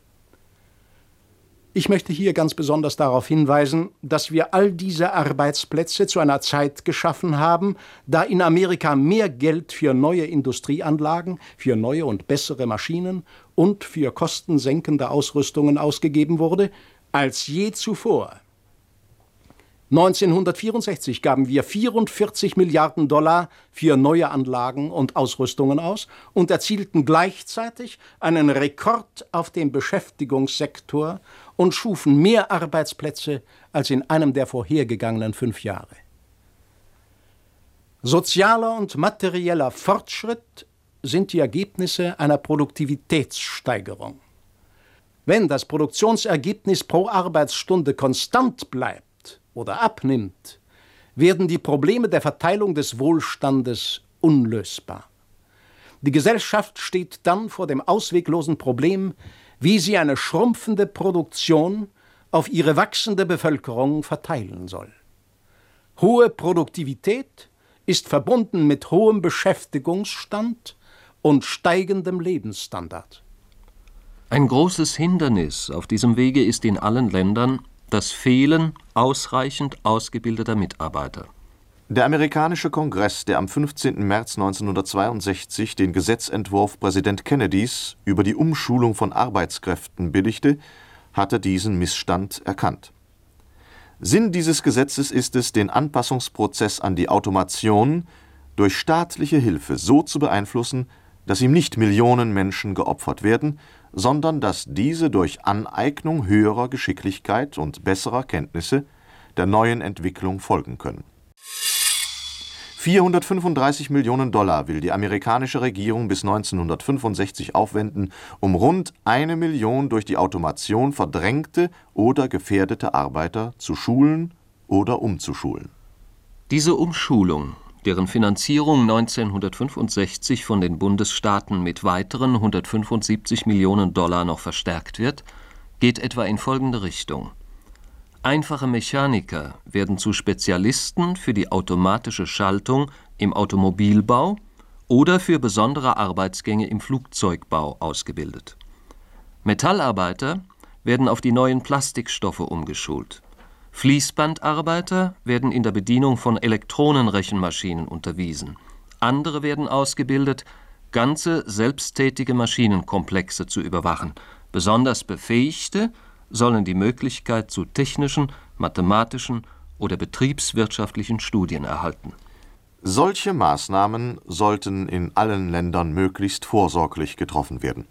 Ich möchte hier ganz besonders darauf hinweisen, dass wir all diese Arbeitsplätze zu einer Zeit geschaffen haben, da in Amerika mehr Geld für neue Industrieanlagen, für neue und bessere Maschinen und für kostensenkende Ausrüstungen ausgegeben wurde, als je zuvor. neunzehnhundertvierundsechzig gaben wir vierundvierzig Milliarden Dollar für neue Anlagen und Ausrüstungen aus und erzielten gleichzeitig einen Rekord auf dem Beschäftigungssektor und schufen mehr Arbeitsplätze als in einem der vorhergegangenen fünf Jahre. Sozialer und materieller Fortschritt sind die Ergebnisse einer Produktivitätssteigerung. Wenn das Produktionsergebnis pro Arbeitsstunde konstant bleibt oder abnimmt, werden die Probleme der Verteilung des Wohlstandes unlösbar. Die Gesellschaft steht dann vor dem ausweglosen Problem, wie sie eine schrumpfende Produktion auf ihre wachsende Bevölkerung verteilen soll. Hohe Produktivität ist verbunden mit hohem Beschäftigungsstand und steigendem Lebensstandard. Ein großes Hindernis auf diesem Wege ist in allen Ländern das Fehlen ausreichend ausgebildeter Mitarbeiter. Der amerikanische Kongress, der am fünfzehnten März neunzehnhundertzweiundsechzig den Gesetzentwurf Präsident Kennedys über die Umschulung von Arbeitskräften billigte, hatte diesen Missstand erkannt. Sinn dieses Gesetzes ist es, den Anpassungsprozess an die Automation durch staatliche Hilfe so zu beeinflussen, dass ihm nicht Millionen Menschen geopfert werden, sondern dass diese durch Aneignung höherer Geschicklichkeit und besserer Kenntnisse der neuen Entwicklung folgen können. vierhundertfünfunddreißig Millionen Dollar will die amerikanische Regierung bis neunzehnhundertfünfundsechzig aufwenden, um rund eine Million durch die Automation verdrängte oder gefährdete Arbeiter zu schulen oder umzuschulen. Diese Umschulung, deren Finanzierung neunzehnhundertfünfundsechzig von den Bundesstaaten mit weiteren hundertfünfundsiebzig Millionen Dollar noch verstärkt wird, geht etwa in folgende Richtung. Einfache Mechaniker werden zu Spezialisten für die automatische Schaltung im Automobilbau oder für besondere Arbeitsgänge im Flugzeugbau ausgebildet. Metallarbeiter werden auf die neuen Plastikstoffe umgeschult. Fließbandarbeiter werden in der Bedienung von Elektronenrechenmaschinen unterwiesen. Andere werden ausgebildet, ganze selbsttätige Maschinenkomplexe zu überwachen. Besonders Befähigte sollen die Möglichkeit zu technischen, mathematischen oder betriebswirtschaftlichen Studien erhalten. Solche Maßnahmen sollten in allen Ländern möglichst vorsorglich getroffen werden.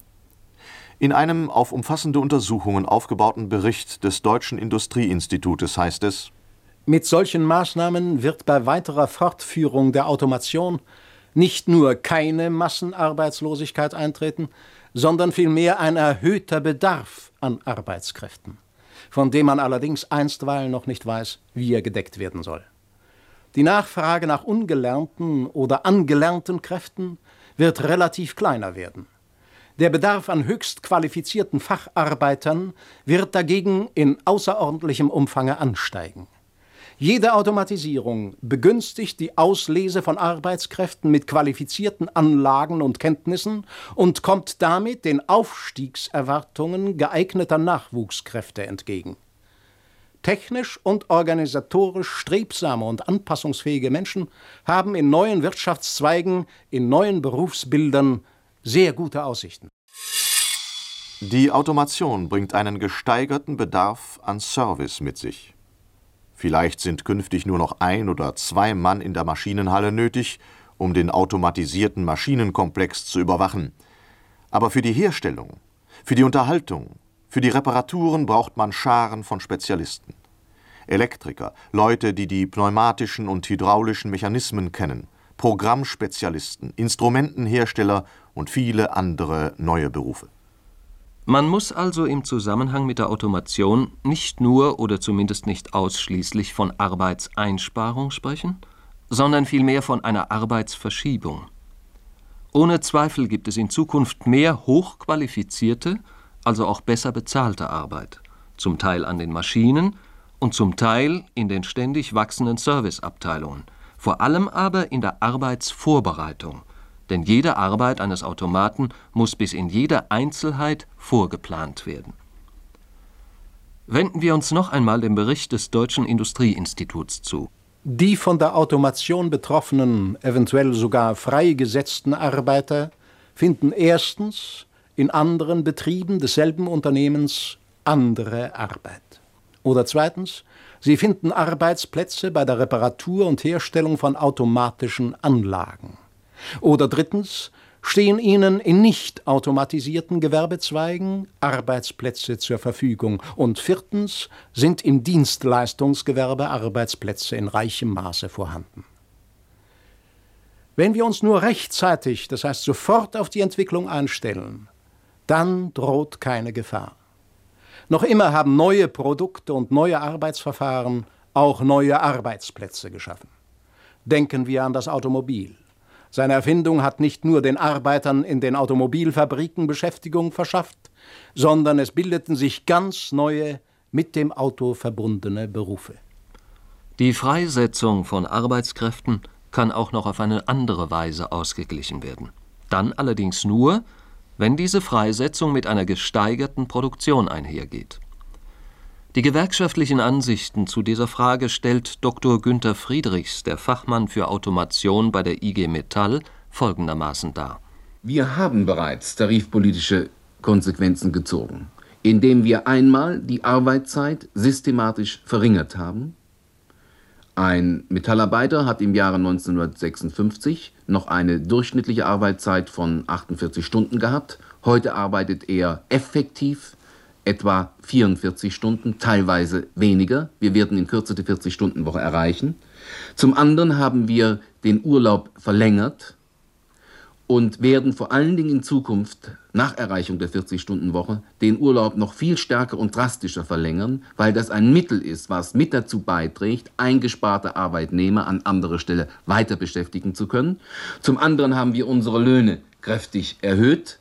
In einem auf umfassende Untersuchungen aufgebauten Bericht des Deutschen Industrieinstitutes heißt es: Mit solchen Maßnahmen wird bei weiterer Fortführung der Automation nicht nur keine Massenarbeitslosigkeit eintreten, sondern vielmehr ein erhöhter Bedarf an Arbeitskräften, von dem man allerdings einstweilen noch nicht weiß, wie er gedeckt werden soll. Die Nachfrage nach ungelernten oder angelernten Kräften wird relativ kleiner werden. Der Bedarf an höchst qualifizierten Facharbeitern wird dagegen in außerordentlichem Umfange ansteigen. Jede Automatisierung begünstigt die Auslese von Arbeitskräften mit qualifizierten Anlagen und Kenntnissen und kommt damit den Aufstiegserwartungen geeigneter Nachwuchskräfte entgegen. Technisch und organisatorisch strebsame und anpassungsfähige Menschen haben in neuen Wirtschaftszweigen, in neuen Berufsbildern sehr gute Aussichten. Die Automation bringt einen gesteigerten Bedarf an Service mit sich. Vielleicht sind künftig nur noch ein oder zwei Mann in der Maschinenhalle nötig, um den automatisierten Maschinenkomplex zu überwachen. Aber für die Herstellung, für die Unterhaltung, für die Reparaturen braucht man Scharen von Spezialisten. Elektriker, Leute, die die pneumatischen und hydraulischen Mechanismen kennen, Programmspezialisten, Instrumentenhersteller und viele andere neue Berufe. Man muss also im Zusammenhang mit der Automation nicht nur oder zumindest nicht ausschließlich von Arbeitseinsparung sprechen, sondern vielmehr von einer Arbeitsverschiebung. Ohne Zweifel gibt es in Zukunft mehr hochqualifizierte, also auch besser bezahlte Arbeit, zum Teil an den Maschinen und zum Teil in den ständig wachsenden Serviceabteilungen, vor allem aber in der Arbeitsvorbereitung. Denn jede Arbeit eines Automaten muss bis in jede Einzelheit vorgeplant werden. Wenden wir uns noch einmal dem Bericht des Deutschen Industrieinstituts zu. Die von der Automation betroffenen, eventuell sogar freigesetzten Arbeiter finden erstens in anderen Betrieben desselben Unternehmens andere Arbeit. Oder zweitens, sie finden Arbeitsplätze bei der Reparatur und Herstellung von automatischen Anlagen. Oder drittens, stehen ihnen in nicht automatisierten Gewerbezweigen Arbeitsplätze zur Verfügung. Und viertens, sind im Dienstleistungsgewerbe Arbeitsplätze in reichem Maße vorhanden. Wenn wir uns nur rechtzeitig, das heißt sofort auf die Entwicklung einstellen, dann droht keine Gefahr. Noch immer haben neue Produkte und neue Arbeitsverfahren auch neue Arbeitsplätze geschaffen. Denken wir an das Automobil. Seine Erfindung hat nicht nur den Arbeitern in den Automobilfabriken Beschäftigung verschafft, sondern es bildeten sich ganz neue, mit dem Auto verbundene Berufe. Die Freisetzung von Arbeitskräften kann auch noch auf eine andere Weise ausgeglichen werden. Dann allerdings nur, wenn diese Freisetzung mit einer gesteigerten Produktion einhergeht. Die gewerkschaftlichen Ansichten zu dieser Frage stellt Doktor Günter Friedrichs, der Fachmann für Automation bei der I G Metall, folgendermaßen dar. Wir haben bereits tarifpolitische Konsequenzen gezogen, indem wir einmal die Arbeitszeit systematisch verringert haben. Ein Metallarbeiter hat im Jahre neunzehnhundertsechsundfünfzig noch eine durchschnittliche Arbeitszeit von achtundvierzig Stunden gehabt. Heute arbeitet er effektiv etwa vierundvierzig Stunden, teilweise weniger. Wir werden in Kürze die vierzig-Stunden-Woche erreichen. Zum anderen haben wir den Urlaub verlängert und werden vor allen Dingen in Zukunft nach Erreichung der vierzig-Stunden-Woche den Urlaub noch viel stärker und drastischer verlängern, weil das ein Mittel ist, was mit dazu beiträgt, eingesparte Arbeitnehmer an anderer Stelle weiter beschäftigen zu können. Zum anderen haben wir unsere Löhne kräftig erhöht.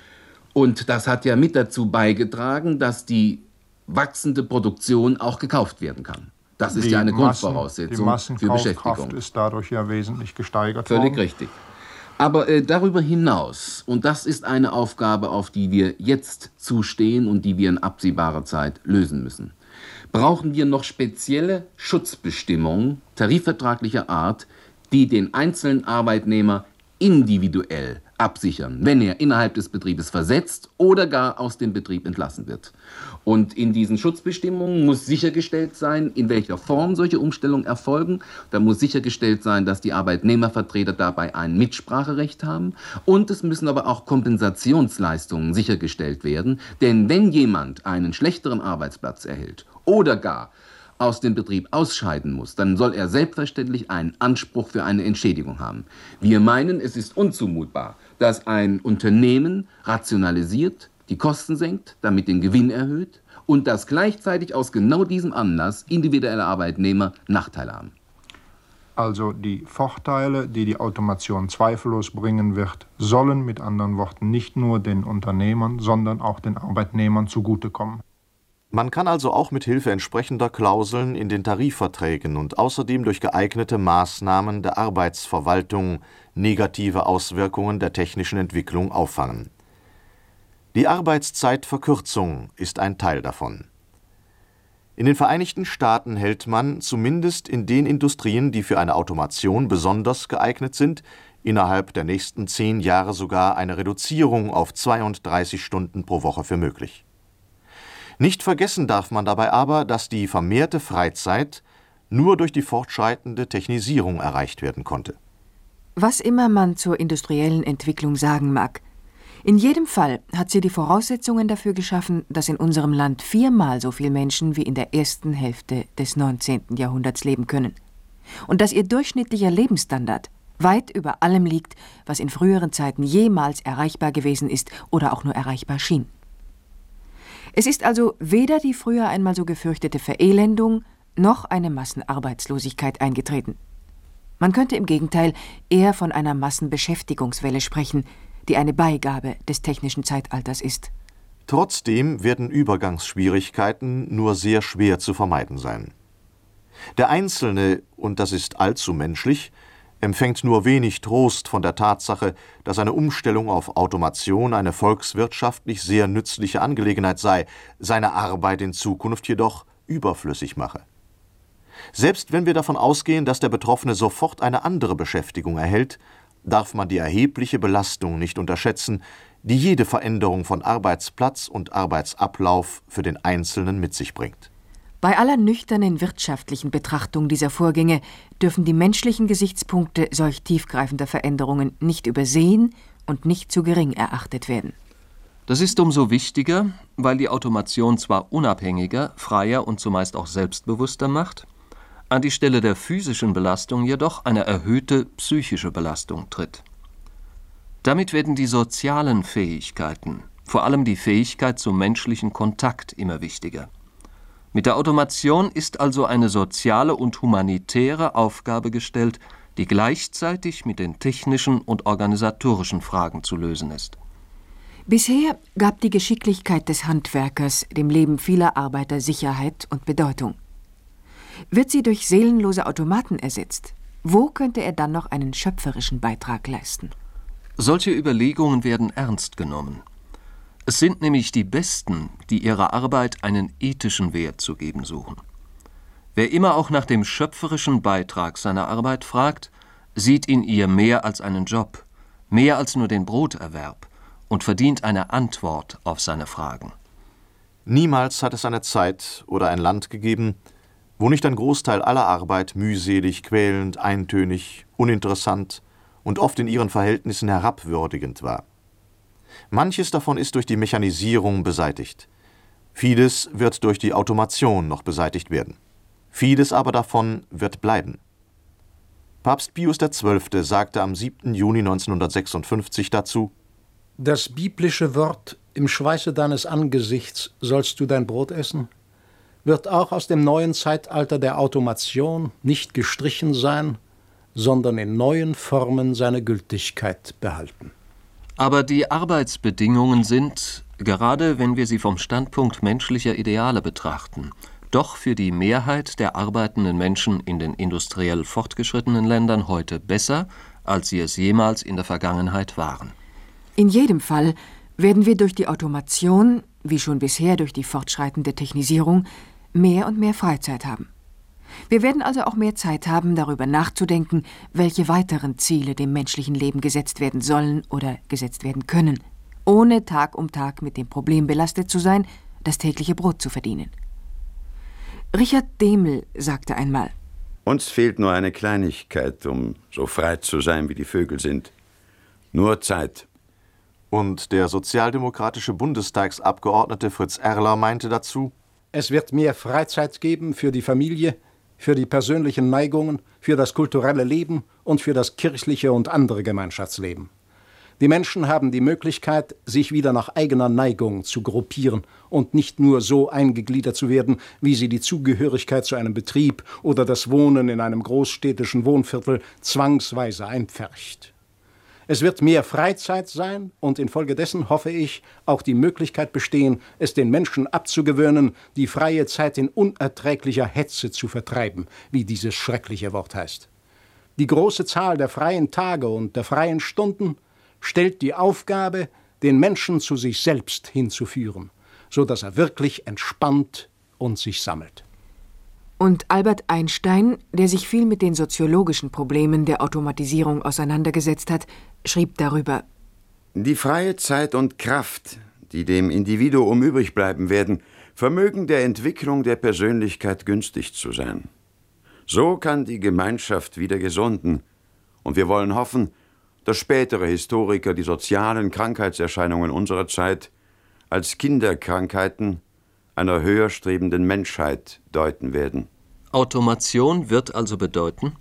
Und das hat ja mit dazu beigetragen, dass die wachsende Produktion auch gekauft werden kann. Das ist die ja eine Massen, Grundvoraussetzung für Beschäftigung. Die ist dadurch ja wesentlich gesteigert Völlig worden. richtig. Aber äh, darüber hinaus, und das ist eine Aufgabe, auf die wir jetzt zustehen und die wir in absehbarer Zeit lösen müssen, brauchen wir noch spezielle Schutzbestimmungen tarifvertraglicher Art, die den einzelnen Arbeitnehmer individuell absichern, wenn er innerhalb des Betriebes versetzt oder gar aus dem Betrieb entlassen wird. Und in diesen Schutzbestimmungen muss sichergestellt sein, in welcher Form solche Umstellungen erfolgen. Da muss sichergestellt sein, dass die Arbeitnehmervertreter dabei ein Mitspracherecht haben. Und es müssen aber auch Kompensationsleistungen sichergestellt werden. Denn wenn jemand einen schlechteren Arbeitsplatz erhält oder gar aus dem Betrieb ausscheiden muss, dann soll er selbstverständlich einen Anspruch für eine Entschädigung haben. Wir meinen, es ist unzumutbar, dass ein Unternehmen rationalisiert, die Kosten senkt, damit den Gewinn erhöht und dass gleichzeitig aus genau diesem Anlass individuelle Arbeitnehmer Nachteile haben. Also die Vorteile, die die Automation zweifellos bringen wird, sollen mit anderen Worten nicht nur den Unternehmern, sondern auch den Arbeitnehmern zugutekommen. Man kann also auch mit Hilfe entsprechender Klauseln in den Tarifverträgen und außerdem durch geeignete Maßnahmen der Arbeitsverwaltung negative Auswirkungen der technischen Entwicklung auffangen. Die Arbeitszeitverkürzung ist ein Teil davon. In den Vereinigten Staaten hält man, zumindest in den Industrien, die für eine Automation besonders geeignet sind, innerhalb der nächsten zehn Jahre sogar eine Reduzierung auf zweiunddreißig Stunden pro Woche für möglich. Nicht vergessen darf man dabei aber, dass die vermehrte Freizeit nur durch die fortschreitende Technisierung erreicht werden konnte. Was immer man zur industriellen Entwicklung sagen mag, in jedem Fall hat sie die Voraussetzungen dafür geschaffen, dass in unserem Land viermal so viele Menschen wie in der ersten Hälfte des neunzehnten Jahrhunderts leben können. Und dass ihr durchschnittlicher Lebensstandard weit über allem liegt, was in früheren Zeiten jemals erreichbar gewesen ist oder auch nur erreichbar schien. Es ist also weder die früher einmal so gefürchtete Verelendung noch eine Massenarbeitslosigkeit eingetreten. Man könnte im Gegenteil eher von einer Massenbeschäftigungswelle sprechen, die eine Beigabe des technischen Zeitalters ist. Trotzdem werden Übergangsschwierigkeiten nur sehr schwer zu vermeiden sein. Der Einzelne, und das ist allzu menschlich, empfängt nur wenig Trost von der Tatsache, dass eine Umstellung auf Automation eine volkswirtschaftlich sehr nützliche Angelegenheit sei, seine Arbeit in Zukunft jedoch überflüssig mache. Selbst wenn wir davon ausgehen, dass der Betroffene sofort eine andere Beschäftigung erhält, darf man die erhebliche Belastung nicht unterschätzen, die jede Veränderung von Arbeitsplatz und Arbeitsablauf für den Einzelnen mit sich bringt. Bei aller nüchternen wirtschaftlichen Betrachtung dieser Vorgänge dürfen die menschlichen Gesichtspunkte solch tiefgreifender Veränderungen nicht übersehen und nicht zu gering erachtet werden. Das ist umso wichtiger, weil die Automation zwar unabhängiger, freier und zumeist auch selbstbewusster macht, an die Stelle der physischen Belastung jedoch eine erhöhte psychische Belastung tritt. Damit werden die sozialen Fähigkeiten, vor allem die Fähigkeit zum menschlichen Kontakt, immer wichtiger. Mit der Automation ist also eine soziale und humanitäre Aufgabe gestellt, die gleichzeitig mit den technischen und organisatorischen Fragen zu lösen ist. Bisher gab die Geschicklichkeit des Handwerkers dem Leben vieler Arbeiter Sicherheit und Bedeutung. Wird sie durch seelenlose Automaten ersetzt, wo könnte er dann noch einen schöpferischen Beitrag leisten? Solche Überlegungen werden ernst genommen. Es sind nämlich die Besten, die ihrer Arbeit einen ethischen Wert zu geben suchen. Wer immer auch nach dem schöpferischen Beitrag seiner Arbeit fragt, sieht in ihr mehr als einen Job, mehr als nur den Broterwerb und verdient eine Antwort auf seine Fragen. Niemals hat es eine Zeit oder ein Land gegeben, wo nicht ein Großteil aller Arbeit mühselig, quälend, eintönig, uninteressant und oft in ihren Verhältnissen herabwürdigend war. Manches davon ist durch die Mechanisierung beseitigt. Vieles wird durch die Automation noch beseitigt werden. Vieles aber davon wird bleiben. Papst Pius der Zwölfte sagte am siebten Juni neunzehnhundertsechsundfünfzig dazu: Das biblische Wort »Im Schweiße deines Angesichts sollst du dein Brot essen« wird auch aus dem neuen Zeitalter der Automation nicht gestrichen sein, sondern in neuen Formen seine Gültigkeit behalten. Aber die Arbeitsbedingungen sind, gerade wenn wir sie vom Standpunkt menschlicher Ideale betrachten, doch für die Mehrheit der arbeitenden Menschen in den industriell fortgeschrittenen Ländern heute besser, als sie es jemals in der Vergangenheit waren. In jedem Fall werden wir durch die Automation, wie schon bisher durch die fortschreitende Technisierung, mehr und mehr Freizeit haben. Wir werden also auch mehr Zeit haben, darüber nachzudenken, welche weiteren Ziele dem menschlichen Leben gesetzt werden sollen oder gesetzt werden können, ohne Tag um Tag mit dem Problem belastet zu sein, das tägliche Brot zu verdienen. Richard Dehmel sagte einmal: Uns fehlt nur eine Kleinigkeit, um so frei zu sein, wie die Vögel sind. Nur Zeit. Und der sozialdemokratische Bundestagsabgeordnete Fritz Erler meinte dazu: Es wird mehr Freizeit geben für die Familie, für die persönlichen Neigungen, für das kulturelle Leben und für das kirchliche und andere Gemeinschaftsleben. Die Menschen haben die Möglichkeit, sich wieder nach eigener Neigung zu gruppieren und nicht nur so eingegliedert zu werden, wie sie die Zugehörigkeit zu einem Betrieb oder das Wohnen in einem großstädtischen Wohnviertel zwangsweise einpfercht. Es wird mehr Freizeit sein und infolgedessen, hoffe ich, auch die Möglichkeit bestehen, es den Menschen abzugewöhnen, die freie Zeit in unerträglicher Hetze zu vertreiben, wie dieses schreckliche Wort heißt. Die große Zahl der freien Tage und der freien Stunden stellt die Aufgabe, den Menschen zu sich selbst hinzuführen, so dass er wirklich entspannt und sich sammelt. Und Albert Einstein, der sich viel mit den soziologischen Problemen der Automatisierung auseinandergesetzt hat, schrieb darüber: Die freie Zeit und Kraft, die dem Individuum übrig bleiben werden, vermögen der Entwicklung der Persönlichkeit günstig zu sein. So kann die Gemeinschaft wieder gesunden. Und wir wollen hoffen, dass spätere Historiker die sozialen Krankheitserscheinungen unserer Zeit als Kinderkrankheiten einer höher strebenden Menschheit deuten werden. Automation wird also bedeuten,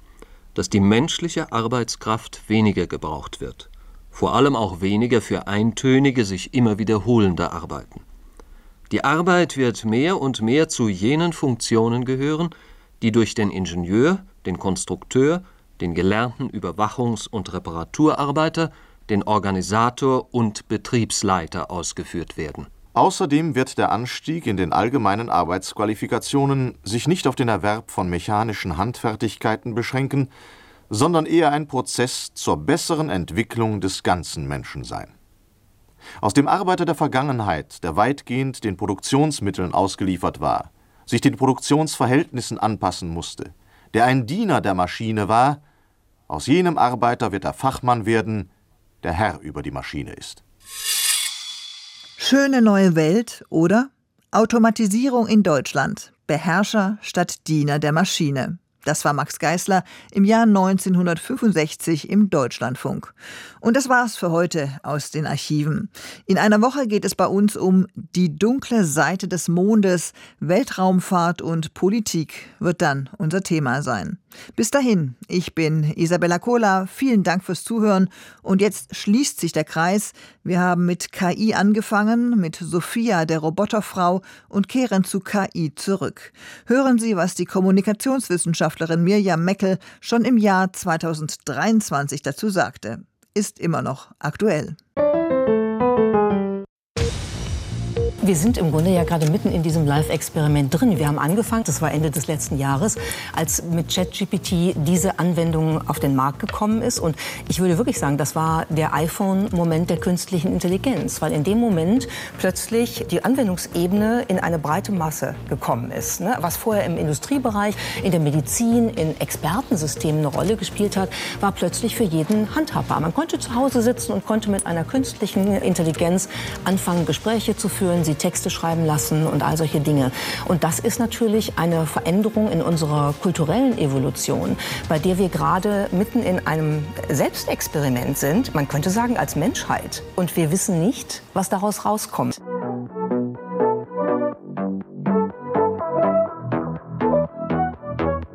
dass die menschliche Arbeitskraft weniger gebraucht wird, vor allem auch weniger für eintönige, sich immer wiederholende Arbeiten. Die Arbeit wird mehr und mehr zu jenen Funktionen gehören, die durch den Ingenieur, den Konstrukteur, den gelernten Überwachungs- und Reparaturarbeiter, den Organisator und Betriebsleiter ausgeführt werden. Außerdem wird der Anstieg in den allgemeinen Arbeitsqualifikationen sich nicht auf den Erwerb von mechanischen Handfertigkeiten beschränken, sondern eher ein Prozess zur besseren Entwicklung des ganzen Menschen sein. Aus dem Arbeiter der Vergangenheit, der weitgehend den Produktionsmitteln ausgeliefert war, sich den Produktionsverhältnissen anpassen musste, der ein Diener der Maschine war, aus jenem Arbeiter wird der Fachmann werden, der Herr über die Maschine ist. Schöne neue Welt oder Automatisierung in Deutschland. Beherrscher statt Diener der Maschine. Das war Max Geisler im Jahr neunzehnhundertfünfundsechzig im Deutschlandfunk. Und das war's für heute aus den Archiven. In einer Woche geht es bei uns um die dunkle Seite des Mondes. Weltraumfahrt und Politik wird dann unser Thema sein. Bis dahin, ich bin Isabella Kohler. Vielen Dank fürs Zuhören. Und jetzt schließt sich der Kreis. Wir haben mit K I angefangen, mit Sophia, der Roboterfrau, und kehren zu K I zurück. Hören Sie, was die Kommunikationswissenschaftlerin Mirjam Meckel schon im Jahr zweitausenddreiundzwanzig dazu sagte. Ist immer noch aktuell. Wir sind im Grunde ja gerade mitten in diesem Live-Experiment drin. Wir haben angefangen, das war Ende des letzten Jahres, als mit ChatGPT diese Anwendung auf den Markt gekommen ist. Und ich würde wirklich sagen, das war der iPhone-Moment der künstlichen Intelligenz, weil in dem Moment plötzlich die Anwendungsebene in eine breite Masse gekommen ist. Ne? Was vorher im Industriebereich, in der Medizin, in Expertensystemen eine Rolle gespielt hat, war plötzlich für jeden handhabbar. Man konnte zu Hause sitzen und konnte mit einer künstlichen Intelligenz anfangen, Gespräche zu führen, sie Texte schreiben lassen und all solche Dinge. Und das ist natürlich eine Veränderung in unserer kulturellen Evolution, bei der wir gerade mitten in einem Selbstexperiment sind, man könnte sagen als Menschheit. Und wir wissen nicht, was daraus rauskommt.